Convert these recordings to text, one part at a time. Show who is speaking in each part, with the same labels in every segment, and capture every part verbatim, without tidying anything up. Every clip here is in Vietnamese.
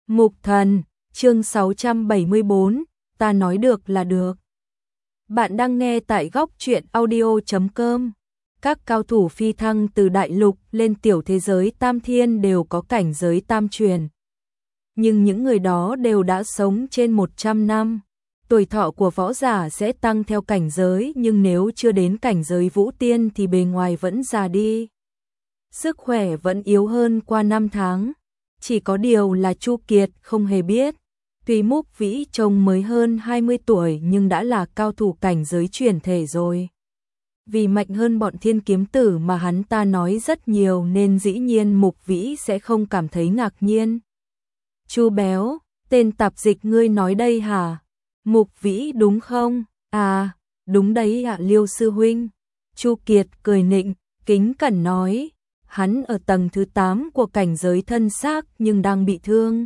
Speaker 1: Mục Thần, chương sáu trăm bảy mươi bốn, ta nói được là được. Bạn đang nghe tại góc truyện audio chấm com. Các cao thủ phi thăng từ đại lục lên tiểu thế giới tam thiên đều có cảnh giới tam truyền. Nhưng những người đó đều đã sống trên một trăm năm. Tuổi thọ của võ giả sẽ tăng theo cảnh giới, nhưng nếu chưa đến cảnh giới vũ tiên thì bề ngoài vẫn già đi. Sức khỏe vẫn yếu hơn qua năm tháng. Chỉ có điều là Chu Kiệt không hề biết. Tuy Mục Vĩ trông mới hơn hai mươi tuổi nhưng đã là cao thủ cảnh giới chuyển thể rồi. Vì mạnh hơn bọn thiên kiếm tử mà hắn ta nói rất nhiều nên dĩ nhiên Mục Vĩ sẽ không cảm thấy ngạc nhiên. Chu béo, tên tạp dịch ngươi nói đây hả? Mục Vĩ đúng không? À, đúng đấy ạ Liêu sư huynh. Chu Kiệt cười nịnh, kính cẩn nói. Hắn ở tầng thứ tám của cảnh giới thân xác nhưng đang bị thương.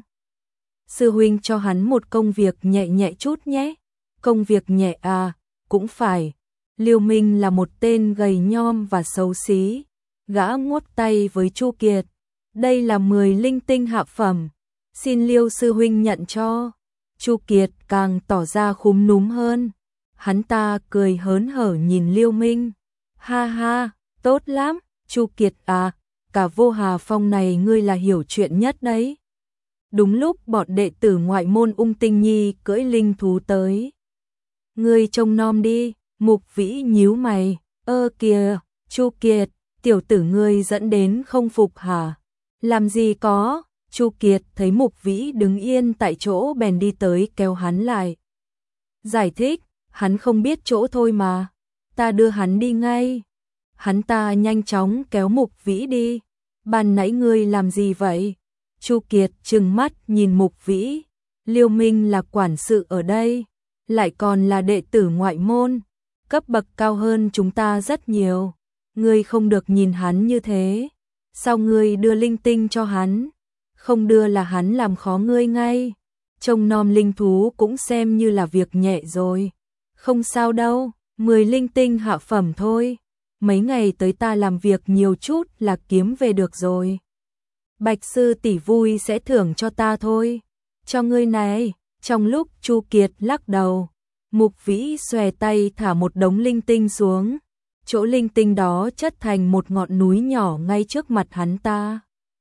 Speaker 1: Sư huynh cho hắn một công việc nhẹ nhẹ chút nhé. Công việc nhẹ à, cũng phải. Liêu Minh là một tên gầy nhom và xấu xí. Gã ngoắc tay với Chu Kiệt. Đây là mười linh tinh hạ phẩm. Xin Liêu sư huynh nhận cho. Chu Kiệt càng tỏ ra khúm núm hơn. Hắn ta cười hớn hở nhìn Liêu Minh. Ha ha, tốt lắm. Chu Kiệt à, cả Vô Hà Phong này ngươi là hiểu chuyện nhất đấy. Đúng lúc bọn đệ tử ngoại môn Ung Tinh Nhi cưỡi linh thú tới. Ngươi trông nom đi, Mục Vĩ nhíu mày, ơ kìa, Chu Kiệt, tiểu tử ngươi dẫn đến không phục hả? Làm gì có, Chu Kiệt thấy Mục Vĩ đứng yên tại chỗ bèn đi tới kéo hắn lại. Giải thích, hắn không biết chỗ thôi mà, ta đưa hắn đi ngay. Hắn ta nhanh chóng kéo Mục Vĩ đi. Ban nãy ngươi làm gì vậy? Chu Kiệt trừng mắt nhìn Mục Vĩ. Liêu Minh là quản sự ở đây, lại còn là đệ tử ngoại môn, cấp bậc cao hơn chúng ta rất nhiều. Ngươi không được nhìn hắn như thế. Sao ngươi đưa linh tinh cho hắn? Không đưa là hắn làm khó ngươi ngay. Trông nom linh thú cũng xem như là việc nhẹ rồi. Không sao đâu, mười linh tinh hạ phẩm thôi. Mấy ngày tới ta làm việc nhiều chút là kiếm về được rồi. Bạch sư tỷ vui sẽ thưởng cho ta thôi. Cho ngươi này. Trong lúc Chu Kiệt lắc đầu, Mục Vĩ xòe tay thả một đống linh tinh xuống. Chỗ linh tinh đó chất thành một ngọn núi nhỏ ngay trước mặt hắn ta.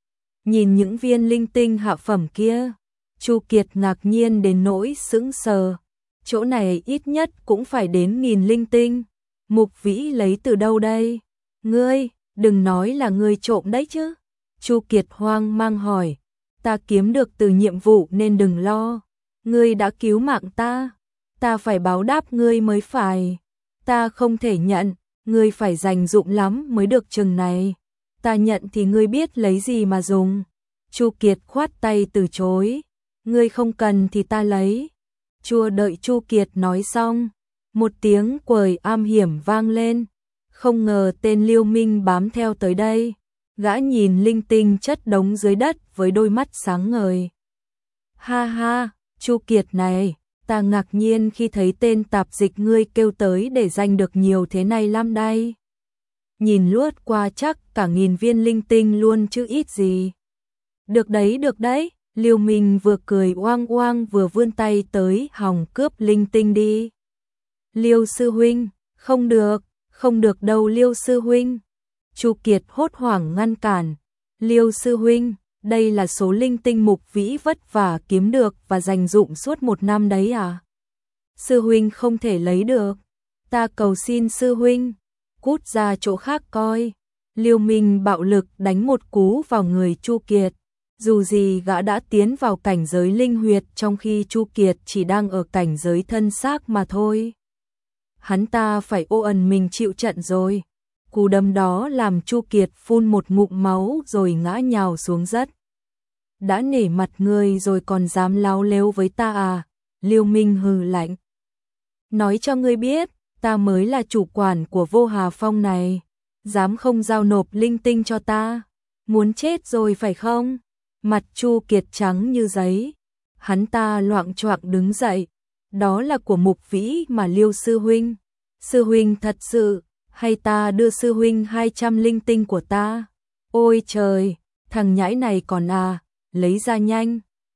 Speaker 1: Nhìn những viên linh tinh hạ phẩm kia, Chu Kiệt ngạc nhiên đến nỗi sững sờ. Chỗ này ít nhất cũng phải đến nghìn linh tinh. Mục Vĩ lấy từ đâu đây? Ngươi, đừng nói là ngươi trộm đấy chứ. Chu Kiệt hoang mang hỏi. Ta kiếm được từ nhiệm vụ nên đừng lo. Ngươi đã cứu mạng ta. Ta phải báo đáp ngươi mới phải. Ta không thể nhận. Ngươi phải dành dụm lắm mới được chừng này. Ta nhận thì ngươi biết lấy gì mà dùng. Chu Kiệt khoát tay từ chối. Ngươi không cần thì ta lấy. Chưa đợi Chu Kiệt nói xong, một tiếng quầy am hiểm vang lên. Không ngờ tên Liêu Minh bám theo tới đây. Gã nhìn linh tinh chất đống dưới đất với đôi mắt sáng ngời. Ha ha, Chu Kiệt này, ta ngạc nhiên khi thấy tên tạp dịch ngươi kêu tới để giành được nhiều thế này lắm đây. Nhìn lướt qua chắc cả nghìn viên linh tinh luôn chứ ít gì. Được đấy, được đấy. Liêu Minh vừa cười oang oang vừa vươn tay tới hòng cướp linh tinh đi. Liêu sư huynh, không được, không được đâu Liêu sư huynh. Chu Kiệt hốt hoảng ngăn cản. Liêu sư huynh, đây là số linh tinh Mục Vĩ vất vả kiếm được và dành dụm suốt một năm đấy à? Sư huynh không thể lấy được. Ta cầu xin sư huynh, cút ra chỗ khác coi. Liêu Minh bạo lực đánh một cú vào người Chu Kiệt. Dù gì gã đã tiến vào cảnh giới linh huyệt trong khi Chu Kiệt chỉ đang ở cảnh giới thân xác mà thôi. Hắn ta phải ô ẩn mình chịu trận rồi. Cú đấm đó làm Chu Kiệt phun một ngụm máu rồi ngã nhào xuống đất. Đã nể mặt ngươi rồi còn dám láo lếu với ta à? Liêu Minh hừ lạnh. Nói cho ngươi biết, ta mới là chủ quản của Vô Hà Phong này. Dám không giao nộp linh tinh cho ta? Muốn chết rồi phải không? Mặt Chu Kiệt trắng như giấy. Hắn ta loạng choạng đứng dậy. Đó là của Mục Vĩ mà Liêu sư huynh. Sư huynh thật sự, hay ta đưa sư huynh hai trăm linh tinh của ta? Ôi trời, thằng nhãi này còn à, lấy ra nhanh.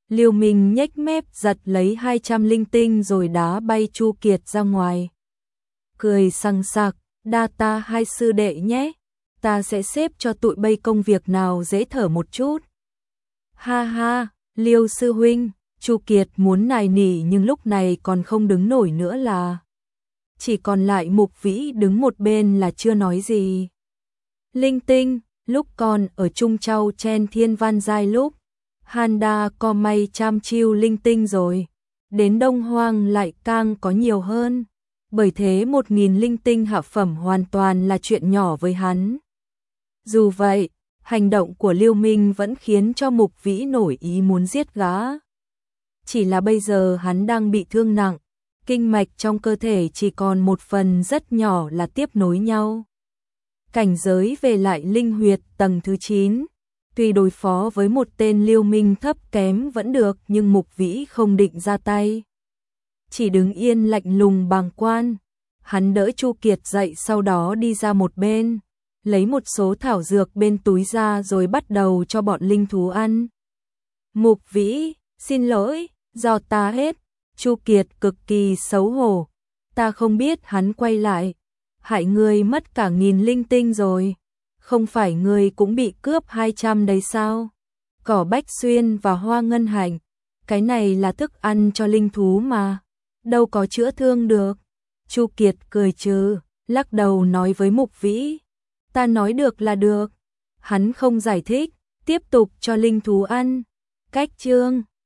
Speaker 1: Liêu Minh nhếch mép giật lấy hai trăm linh tinh rồi đá bay Chu Kiệt ra ngoài. Cười sằng sặc, đa ta hai sư đệ nhé, ta sẽ xếp cho tụi bay công việc nào dễ thở một chút. Ha ha, Liêu sư huynh, Chu Kiệt muốn nài nỉ nhưng lúc này còn không đứng nổi nữa là. Chỉ còn lại Mục Vĩ đứng một bên là chưa nói gì. Linh tinh, lúc còn ở Trung Châu Chen Thiên Văn Giai lúc, Handa có may trăm chiêu linh tinh rồi, đến Đông Hoang lại càng có nhiều hơn. Bởi thế một nghìn linh tinh hạ phẩm hoàn toàn là chuyện nhỏ với hắn. Dù vậy, hành động của Liêu Minh vẫn khiến cho Mục Vĩ nổi ý muốn giết gã. Chỉ là bây giờ hắn đang bị thương nặng, kinh mạch trong cơ thể chỉ còn một phần rất nhỏ là tiếp nối nhau. Cảnh giới về lại linh huyệt tầng thứ chín, tuy đối phó với một tên Liêu Minh thấp kém vẫn được nhưng Mục Vĩ không định ra tay. Chỉ đứng yên lạnh lùng bàng quan, hắn đỡ Chu Kiệt dậy sau đó đi ra một bên, lấy một số thảo dược bên túi ra rồi bắt đầu cho bọn linh thú ăn. Mục Vĩ, xin lỗi, do ta hết. Chu Kiệt cực kỳ xấu hổ, ta không biết hắn quay lại, hại ngươi mất cả nghìn linh tinh rồi, không phải ngươi cũng bị cướp hai trăm đấy sao? Cỏ bách xuyên và hoa ngân hạnh, cái này là thức ăn cho linh thú mà, đâu có chữa thương được. Chu Kiệt cười trừ, lắc đầu nói với Mục Vĩ, ta nói được là được. Hắn không giải thích, tiếp tục cho linh thú ăn. Cách chương